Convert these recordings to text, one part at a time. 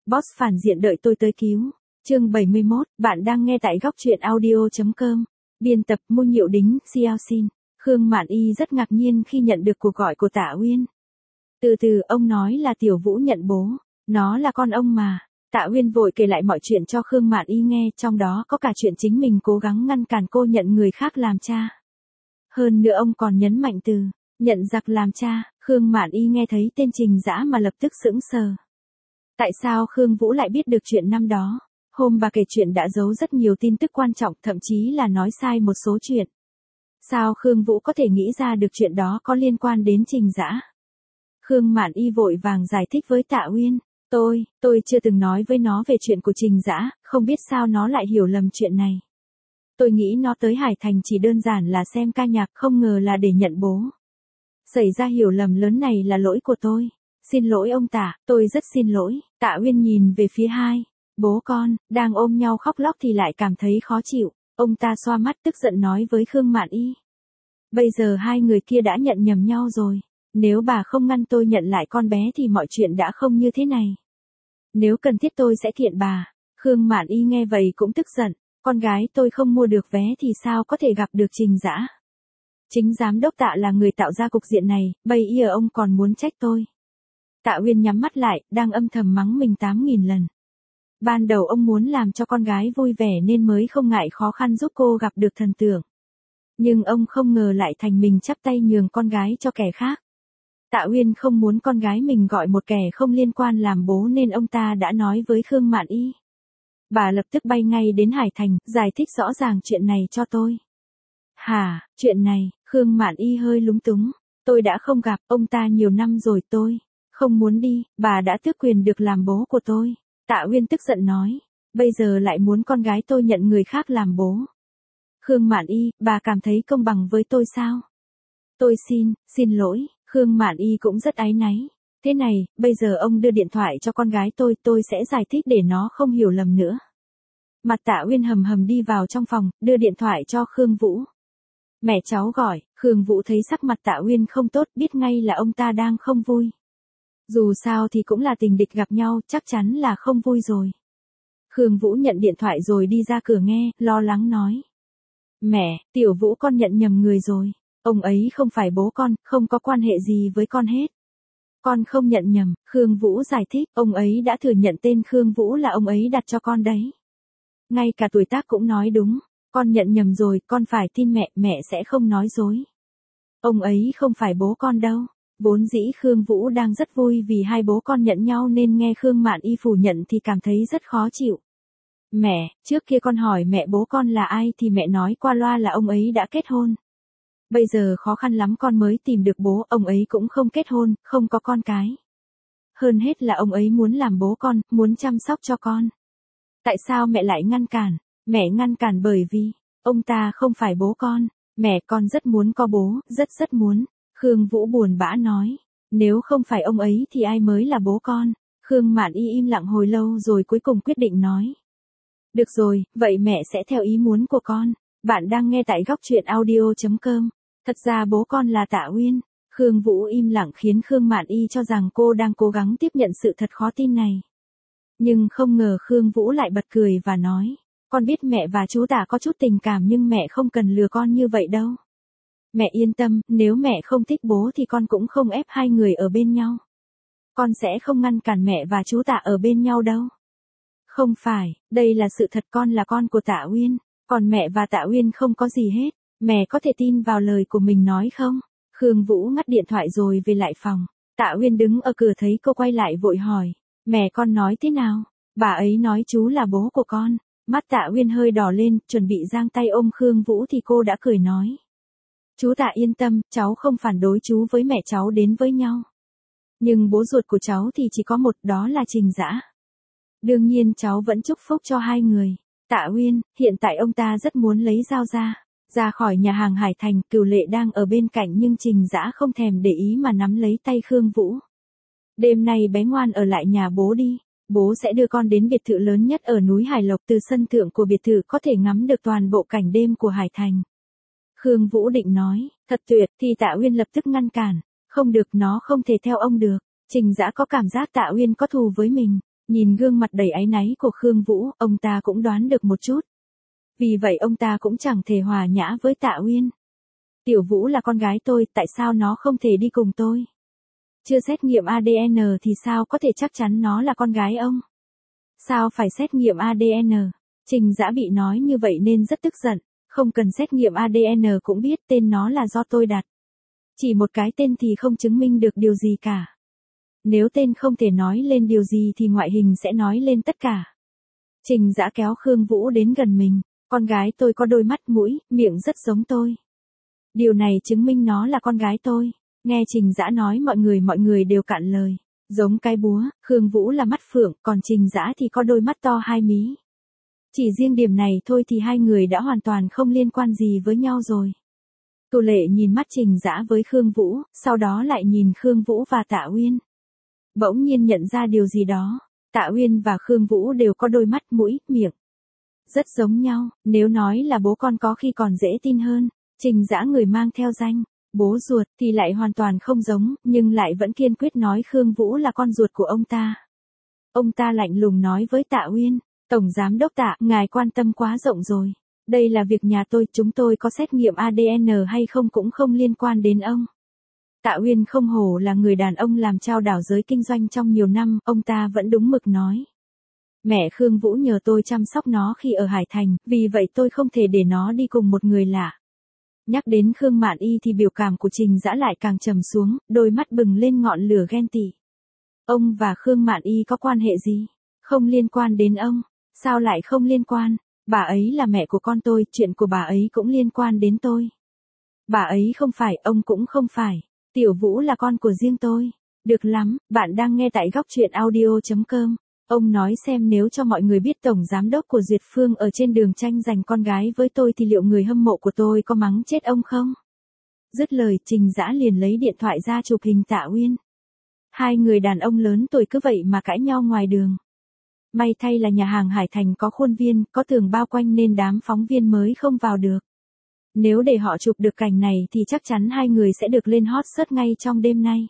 Boss phản diện đợi tôi tới cứu. Chương 71, bạn đang nghe tại góc truyện audio.com. Biên tập Mu Nhiệu Đính, Xiao Xin. Khương Mạn Y rất ngạc nhiên khi nhận được cuộc gọi của Tạ Uyên. Từ từ ông nói là Tiểu Vũ nhận bố. Nó là con ông mà. Tạ Uyên vội kể lại mọi chuyện cho Khương Mạn Y nghe, trong đó có cả chuyện chính mình cố gắng ngăn cản cô nhận người khác làm cha. Hơn nữa ông còn nhấn mạnh từ nhận giặc làm cha. Khương Mạn Y nghe thấy tên Trình Dã mà lập tức sững sờ. Tại sao Khương Vũ lại biết được chuyện năm đó? Hôm bà kể chuyện đã giấu rất nhiều tin tức quan trọng, thậm chí là nói sai một số chuyện. Sao Khương Vũ có thể nghĩ ra được chuyện đó có liên quan đến Trình Dã? Khương Mạn Y vội vàng giải thích với Tạ Uyên. Tôi chưa từng nói với nó về chuyện của Trình Dã, không biết sao nó lại hiểu lầm chuyện này. Tôi nghĩ nó tới Hải Thành chỉ đơn giản là xem ca nhạc, không ngờ là để nhận bố. Xảy ra hiểu lầm lớn này là lỗi của tôi. Xin lỗi ông Tạ, tôi rất xin lỗi. Tạ Uyên nhìn về phía hai bố con, đang ôm nhau khóc lóc thì lại cảm thấy khó chịu. Ông ta xoa mắt tức giận nói với Khương Mạn Y. Bây giờ hai người kia đã nhận nhầm nhau rồi. Nếu bà không ngăn tôi nhận lại con bé thì mọi chuyện đã không như thế này. Nếu cần thiết tôi sẽ kiện bà. Khương Mạn Y nghe vậy cũng tức giận. Con gái tôi không mua được vé thì sao có thể gặp được Trình Dã? Chính giám đốc Tạ là người tạo ra cục diện này, bây giờ ông còn muốn trách tôi. Tạ Uyên nhắm mắt lại, đang âm thầm mắng mình 8.000 lần. Ban đầu ông muốn làm cho con gái vui vẻ nên mới không ngại khó khăn giúp cô gặp được thần tượng. Nhưng ông không ngờ lại thành mình chắp tay nhường con gái cho kẻ khác. Tạ Uyên không muốn con gái mình gọi một kẻ không liên quan làm bố nên ông ta đã nói với Khương Mạn Y. Bà lập tức bay ngay đến Hải Thành, giải thích rõ ràng chuyện này cho tôi. Hả, chuyện này, Khương Mạn Y hơi lúng túng. Tôi đã không gặp ông ta nhiều năm rồi, tôi không muốn đi, bà đã tước quyền được làm bố của tôi. Tạ Uyên tức giận nói, bây giờ lại muốn con gái tôi nhận người khác làm bố. Khương Mạn Y, bà cảm thấy công bằng với tôi sao? Tôi xin lỗi, Khương Mạn Y cũng rất áy náy. Thế này, bây giờ ông đưa điện thoại cho con gái tôi sẽ giải thích để nó không hiểu lầm nữa. Mặt Tạ Uyên hầm hầm đi vào trong phòng, đưa điện thoại cho Khương Vũ. Mẹ cháu gọi. Khương Vũ thấy sắc mặt Tạ Uyên không tốt, biết ngay là ông ta đang không vui. Dù sao thì cũng là tình địch gặp nhau, chắc chắn là không vui rồi. Khương Vũ nhận điện thoại rồi đi ra cửa nghe, lo lắng nói. Mẹ, Tiểu Vũ con nhận nhầm người rồi. Ông ấy không phải bố con, không có quan hệ gì với con hết. Con không nhận nhầm, Khương Vũ giải thích, ông ấy đã thừa nhận tên Khương Vũ là ông ấy đặt cho con đấy. Ngay cả tuổi tác cũng nói đúng, con nhận nhầm rồi, con phải tin mẹ, mẹ sẽ không nói dối. Ông ấy không phải bố con đâu. Vốn dĩ Khương Vũ đang rất vui vì hai bố con nhận nhau nên nghe Khương Mạn Y phủ nhận thì cảm thấy rất khó chịu. Mẹ, trước kia con hỏi mẹ bố con là ai thì mẹ nói qua loa là ông ấy đã kết hôn. Bây giờ khó khăn lắm con mới tìm được bố, ông ấy cũng không kết hôn, không có con cái. Hơn hết là ông ấy muốn làm bố con, muốn chăm sóc cho con. Tại sao mẹ lại ngăn cản? Mẹ ngăn cản bởi vì ông ta không phải bố con. Mẹ, con rất muốn có bố, rất muốn. Khương Vũ buồn bã nói. Nếu không phải ông ấy thì ai mới là bố con? Khương Mạn Y im lặng hồi lâu rồi cuối cùng quyết định nói. Được rồi, vậy mẹ sẽ theo ý muốn của con. Bạn đang nghe tại góc truyện audio.com. Thật ra bố con là Tạ Uyên. Khương Vũ im lặng khiến Khương Mạn Y cho rằng cô đang cố gắng tiếp nhận sự thật khó tin này. Nhưng không ngờ Khương Vũ lại bật cười và nói. Con biết mẹ và chú Tạ có chút tình cảm nhưng mẹ không cần lừa con như vậy đâu. Mẹ yên tâm, nếu mẹ không thích bố thì con cũng không ép hai người ở bên nhau. Con sẽ không ngăn cản mẹ và chú Tạ ở bên nhau đâu. Không phải, đây là sự thật, con là con của Tạ Uyên. Còn mẹ và Tạ Uyên không có gì hết. Mẹ có thể tin vào lời của mình nói không? Khương Vũ ngắt điện thoại rồi về lại phòng. Tạ Uyên đứng ở cửa thấy cô quay lại vội hỏi. Mẹ con nói thế nào? Bà ấy nói chú là bố của con. Mắt Tạ Uyên hơi đỏ lên, chuẩn bị giang tay ôm Khương Vũ thì cô đã cười nói. Chú Tạ yên tâm, cháu không phản đối chú với mẹ cháu đến với nhau. Nhưng bố ruột của cháu thì chỉ có một, đó là Trình Dã. Đương nhiên cháu vẫn chúc phúc cho hai người. Tạ Uyên, hiện tại ông ta rất muốn lấy dao ra khỏi nhà hàng Hải Thành. Cửu Lệ đang ở bên cạnh nhưng Trình Dã không thèm để ý mà nắm lấy tay Khương Vũ. Đêm nay bé ngoan ở lại nhà bố đi. Bố sẽ đưa con đến biệt thự lớn nhất ở núi Hải Lộc, từ sân thượng của biệt thự có thể ngắm được toàn bộ cảnh đêm của Hải Thành. Khương Vũ định nói, thật tuyệt, thì Tạ Uyên lập tức ngăn cản. Không được, nó không thể theo ông được. Trình Dã có cảm giác Tạ Uyên có thù với mình. Nhìn gương mặt đầy áy náy của Khương Vũ, ông ta cũng đoán được một chút. Vì vậy ông ta cũng chẳng thể hòa nhã với Tạ Uyên. Tiểu Vũ là con gái tôi, tại sao nó không thể đi cùng tôi? Chưa xét nghiệm ADN thì sao có thể chắc chắn nó là con gái ông? Sao phải xét nghiệm ADN? Trình Dã bị nói như vậy nên rất tức giận. Không cần xét nghiệm ADN cũng biết tên nó là do tôi đặt. Chỉ một cái tên thì không chứng minh được điều gì cả. Nếu tên không thể nói lên điều gì thì ngoại hình sẽ nói lên tất cả. Trình Dã kéo Khương Vũ đến gần mình. Con gái tôi có đôi mắt mũi, miệng rất giống tôi. Điều này chứng minh nó là con gái tôi. Nghe Trình Dã nói mọi người đều cạn lời. Giống cái búa, Khương Vũ là mắt phượng, còn Trình Dã thì có đôi mắt to hai mí. Chỉ riêng điểm này thôi thì hai người đã hoàn toàn không liên quan gì với nhau rồi. Cửu Lệ nhìn mắt Trình Dã với Khương Vũ, sau đó lại nhìn Khương Vũ và Tạ Uyên. Bỗng nhiên nhận ra điều gì đó. Tạ Uyên và Khương Vũ đều có đôi mắt mũi, miệng. Rất giống nhau, nếu nói là bố con có khi còn dễ tin hơn. Trình Dã người mang theo danh bố ruột thì lại hoàn toàn không giống, nhưng lại vẫn kiên quyết nói Khương Vũ là con ruột của ông ta. Ông ta lạnh lùng nói với Tạ Uyên, Tổng Giám Đốc Tạ, ngài quan tâm quá rộng rồi. Đây là việc nhà tôi, chúng tôi có xét nghiệm ADN hay không cũng không liên quan đến ông. Tạ Uyên không hổ là người đàn ông làm trao đảo giới kinh doanh trong nhiều năm, ông ta vẫn đúng mực nói. Mẹ Khương Vũ nhờ tôi chăm sóc nó khi ở Hải Thành, vì vậy tôi không thể để nó đi cùng một người lạ. Nhắc đến Khương Mạn Y thì biểu cảm của Trình Dã lại càng trầm xuống, đôi mắt bừng lên ngọn lửa ghen tị. Ông và Khương Mạn Y có quan hệ gì? Không liên quan đến ông. Sao lại không liên quan? Bà ấy là mẹ của con tôi, chuyện của bà ấy cũng liên quan đến tôi. Bà ấy không phải, ông cũng không phải. Tiểu Vũ là con của riêng tôi. Được lắm, bạn đang nghe tại góc truyện audio.com. Ông nói xem nếu cho mọi người biết Tổng Giám Đốc của Duyệt Phương ở trên đường tranh giành con gái với tôi thì liệu người hâm mộ của tôi có mắng chết ông không? Dứt lời, Trình Dã liền lấy điện thoại ra chụp hình Tạ Uyên. Hai người đàn ông lớn tuổi cứ vậy mà cãi nhau ngoài đường. May thay là nhà hàng Hải Thành có khuôn viên, có tường bao quanh nên đám phóng viên mới không vào được. Nếu để họ chụp được cảnh này thì chắc chắn hai người sẽ được lên hot search ngay trong đêm nay.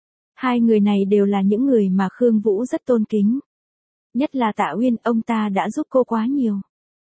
Hai người này đều là những người mà Khương Vũ rất tôn kính. Nhất là Tạ Uyên, ông ta đã giúp cô quá nhiều.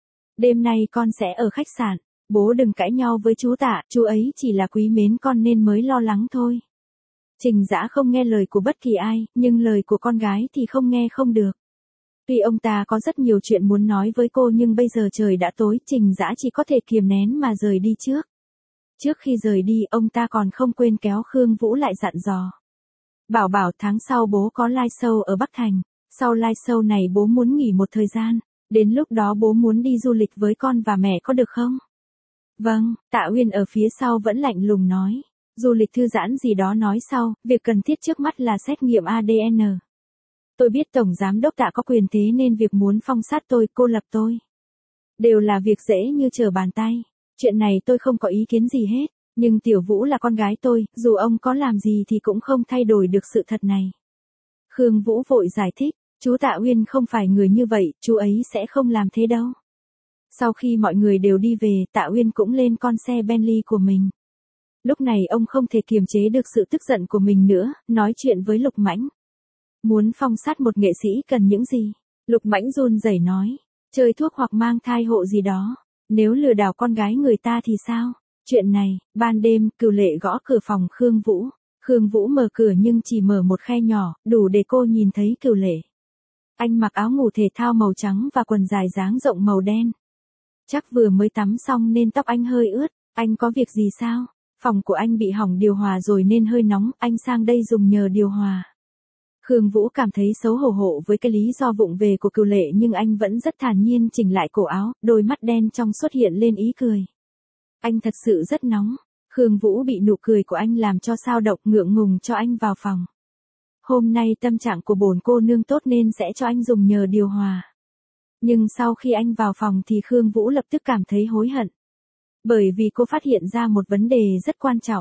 Đêm nay con sẽ ở khách sạn, bố đừng cãi nhau với chú Tạ, chú ấy chỉ là quý mến con nên mới lo lắng thôi. Trình Dã không nghe lời của bất kỳ ai, nhưng lời của con gái thì không nghe không được. Tuy ông ta có rất nhiều chuyện muốn nói với cô nhưng bây giờ trời đã tối, Trình Dã chỉ có thể kiềm nén mà rời đi trước. Trước khi rời đi, ông ta còn không quên kéo Khương Vũ lại dặn dò. Bảo bảo tháng sau bố có live show ở Bắc Thành. Sau live show này bố muốn nghỉ một thời gian. Đến lúc đó bố muốn đi du lịch với con và mẹ có được không? Vâng, Tạ Uyên ở phía sau vẫn lạnh lùng nói. Du lịch thư giãn gì đó nói sau, việc cần thiết trước mắt là xét nghiệm ADN. Tôi biết Tổng Giám Đốc Tạ có quyền thế nên việc muốn phong sát tôi, cô lập tôi. Đều là việc dễ như trở bàn tay. Chuyện này tôi không có ý kiến gì hết. Nhưng Tiểu Vũ là con gái tôi, dù ông có làm gì thì cũng không thay đổi được sự thật này. Khương Vũ vội giải thích, chú Tạ Uyên không phải người như vậy, chú ấy sẽ không làm thế đâu. Sau khi mọi người đều đi về, Tạ Uyên cũng lên con xe Bentley của mình. Lúc này ông không thể kiềm chế được sự tức giận của mình nữa, nói chuyện với Lục Mãnh. Muốn phong sát một nghệ sĩ cần những gì? Lục Mãnh run rẩy nói, chơi thuốc hoặc mang thai hộ gì đó. Nếu lừa đảo con gái người ta thì sao? Chuyện này, ban đêm, Cửu Lệ gõ cửa phòng Khương Vũ. Khương Vũ mở cửa nhưng chỉ mở một khe nhỏ, đủ để cô nhìn thấy Cửu Lệ. Anh mặc áo ngủ thể thao màu trắng và quần dài dáng rộng màu đen. Chắc vừa mới tắm xong nên tóc anh hơi ướt. Anh có việc gì sao? Phòng của anh bị hỏng điều hòa rồi nên hơi nóng, anh sang đây dùng nhờ điều hòa. Khương Vũ cảm thấy xấu hổ với cái lý do vụng về của Cửu Lệ nhưng anh vẫn rất thản nhiên chỉnh lại cổ áo, đôi mắt đen trong xuất hiện lên ý cười. Anh thật sự rất nóng. Khương Vũ bị nụ cười của anh làm cho sao động, ngượng ngùng cho anh vào phòng. Hôm nay tâm trạng của bổn cô nương tốt nên sẽ cho anh dùng nhờ điều hòa. Nhưng sau khi anh vào phòng thì Khương Vũ lập tức cảm thấy hối hận. Bởi vì cô phát hiện ra một vấn đề rất quan trọng.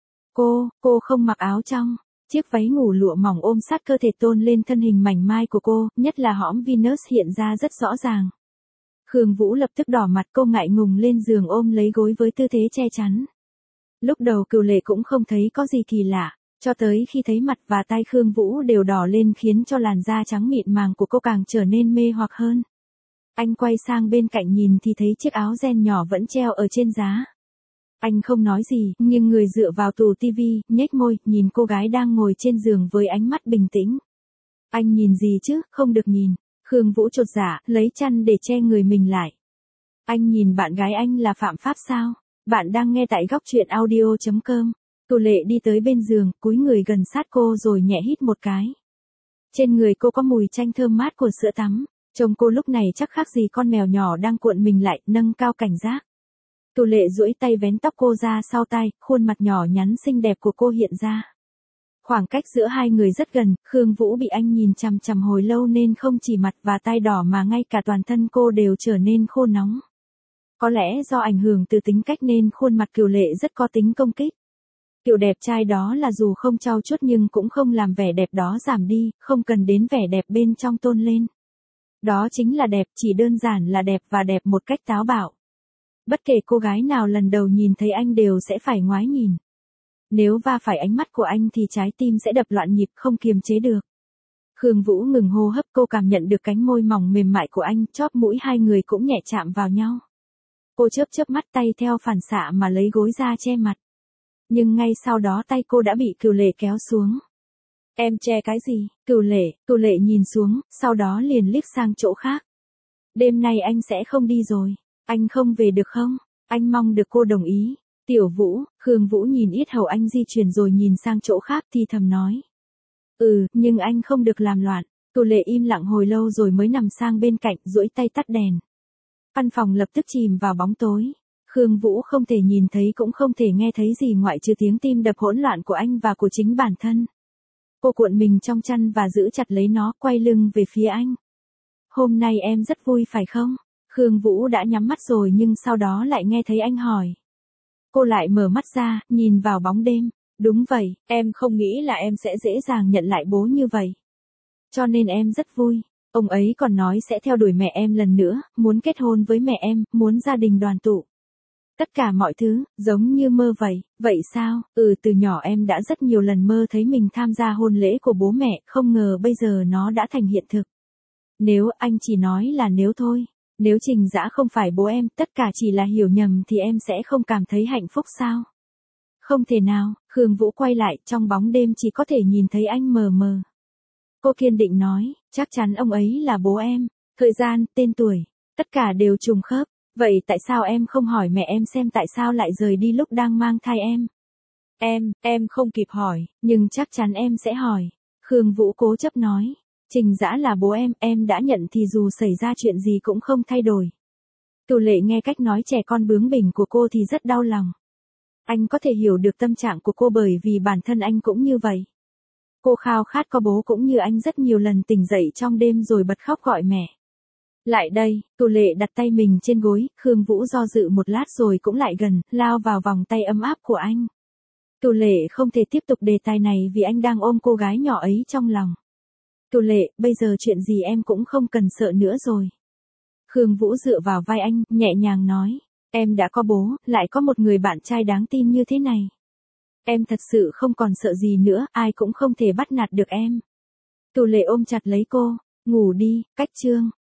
Cô không mặc áo trong. Chiếc váy ngủ lụa mỏng ôm sát cơ thể tôn lên thân hình mảnh mai của cô, nhất là hõm Venus hiện ra rất rõ ràng. Khương Vũ lập tức đỏ mặt, cô ngại ngùng lên giường ôm lấy gối với tư thế che chắn. Lúc đầu Cửu Lệ cũng không thấy có gì kỳ lạ, Cho tới khi thấy mặt và tai Khương Vũ đều đỏ lên khiến cho làn da trắng mịn màng của cô càng trở nên mê hoặc hơn. Anh quay sang bên cạnh nhìn thì thấy chiếc áo ren nhỏ vẫn treo ở trên giá. Anh không nói gì, nhưng người dựa vào tủ tivi, nhếch môi, nhìn cô gái đang ngồi trên giường với ánh mắt bình tĩnh. Anh nhìn gì chứ, không được nhìn. Khương Vũ chột dạ, lấy chăn để che người mình lại. Anh nhìn bạn gái anh là phạm pháp sao? Bạn đang nghe tại góc truyện audio.com. Tô Lệ đi tới bên giường, cúi người gần sát cô rồi nhẹ hít một cái. Trên người cô có mùi chanh thơm mát của sữa tắm. Trông cô lúc này chắc khác gì con mèo nhỏ đang cuộn mình lại, nâng cao cảnh giác. Tô Lệ duỗi tay vén tóc cô ra sau tai, khuôn mặt nhỏ nhắn xinh đẹp của cô hiện ra. Khoảng cách giữa hai người rất gần, Khương Vũ bị anh nhìn chằm chằm hồi lâu nên không chỉ mặt và tai đỏ mà ngay cả toàn thân cô đều trở nên khô nóng. Có lẽ do ảnh hưởng từ tính cách nên khuôn mặt Kiều Lệ rất có tính công kích. Kiểu đẹp trai đó là dù không trau chuốt nhưng cũng không làm vẻ đẹp đó giảm đi, không cần đến vẻ đẹp bên trong tôn lên. Đó chính là đẹp, chỉ đơn giản là đẹp và đẹp một cách táo bạo. Bất kể cô gái nào lần đầu nhìn thấy anh đều sẽ phải ngoái nhìn. Nếu va phải ánh mắt của anh thì trái tim sẽ đập loạn nhịp không kiềm chế được. Khương Vũ ngừng hô hấp, cô cảm nhận được cánh môi mỏng mềm mại của anh, chóp mũi hai người cũng nhẹ chạm vào nhau. Cô chớp mắt tay theo phản xạ mà lấy gối ra che mặt. Nhưng ngay sau đó tay cô đã bị Cửu Lệ kéo xuống. Em che cái gì? Cửu Lệ nhìn xuống, sau đó liền liếc sang chỗ khác. Đêm nay anh sẽ không đi rồi. Anh không về được không? Anh mong được cô đồng ý. Tiểu Vũ, Khương Vũ nhìn yết hầu anh di chuyển rồi nhìn sang chỗ khác thì thầm nói. Nhưng anh không được làm loạn. Cửu Lệ im lặng hồi lâu rồi mới nằm sang bên cạnh, duỗi tay tắt đèn. Căn phòng lập tức chìm vào bóng tối. Khương Vũ không thể nhìn thấy cũng không thể nghe thấy gì ngoại trừ tiếng tim đập hỗn loạn của anh và của chính bản thân. Cô cuộn mình trong chăn và giữ chặt lấy nó, quay lưng về phía anh. Hôm nay em rất vui phải không? Khương Vũ đã nhắm mắt rồi nhưng sau đó lại nghe thấy anh hỏi. Cô lại mở mắt ra, nhìn vào bóng đêm. Đúng vậy, em không nghĩ là em sẽ dễ dàng nhận lại bố như vậy. Cho nên em rất vui. Ông ấy còn nói sẽ theo đuổi mẹ em lần nữa, muốn kết hôn với mẹ em, muốn gia đình đoàn tụ. Tất cả mọi thứ, giống như mơ vậy. Vậy sao? Từ nhỏ em đã rất nhiều lần mơ thấy mình tham gia hôn lễ của bố mẹ, không ngờ bây giờ nó đã thành hiện thực. Nếu anh chỉ nói là nếu thôi. Nếu Trình Dã không phải bố em, tất cả chỉ là hiểu nhầm thì em sẽ không cảm thấy hạnh phúc sao? Không thể nào, Khương Vũ quay lại, trong bóng đêm chỉ có thể nhìn thấy anh mờ mờ. Cô kiên định nói, chắc chắn ông ấy là bố em. Thời gian, tên tuổi, tất cả đều trùng khớp. Vậy tại sao em không hỏi mẹ em xem tại sao lại rời đi lúc đang mang thai em? Em không kịp hỏi, nhưng chắc chắn em sẽ hỏi. Khương Vũ cố chấp nói. Trình Dã là bố em đã nhận thì dù xảy ra chuyện gì cũng không thay đổi. Cửu Lệ nghe cách nói trẻ con bướng bỉnh của cô thì rất đau lòng. Anh có thể hiểu được tâm trạng của cô bởi vì bản thân anh cũng như vậy. Cô khao khát có bố cũng như anh, rất nhiều lần tỉnh dậy trong đêm rồi bật khóc gọi mẹ. Lại đây, Cửu Lệ đặt tay mình trên gối, Khương Vũ do dự một lát rồi cũng lại gần, lao vào vòng tay ấm áp của anh. Cửu Lệ không thể tiếp tục đề tài này vì anh đang ôm cô gái nhỏ ấy trong lòng. Cửu Lệ, bây giờ chuyện gì em cũng không cần sợ nữa rồi. Khương Vũ dựa vào vai anh, nhẹ nhàng nói. Em đã có bố, lại có một người bạn trai đáng tin như thế này. Em thật sự không còn sợ gì nữa, ai cũng không thể bắt nạt được em. Cửu Lệ ôm chặt lấy cô. Ngủ đi, cách chương.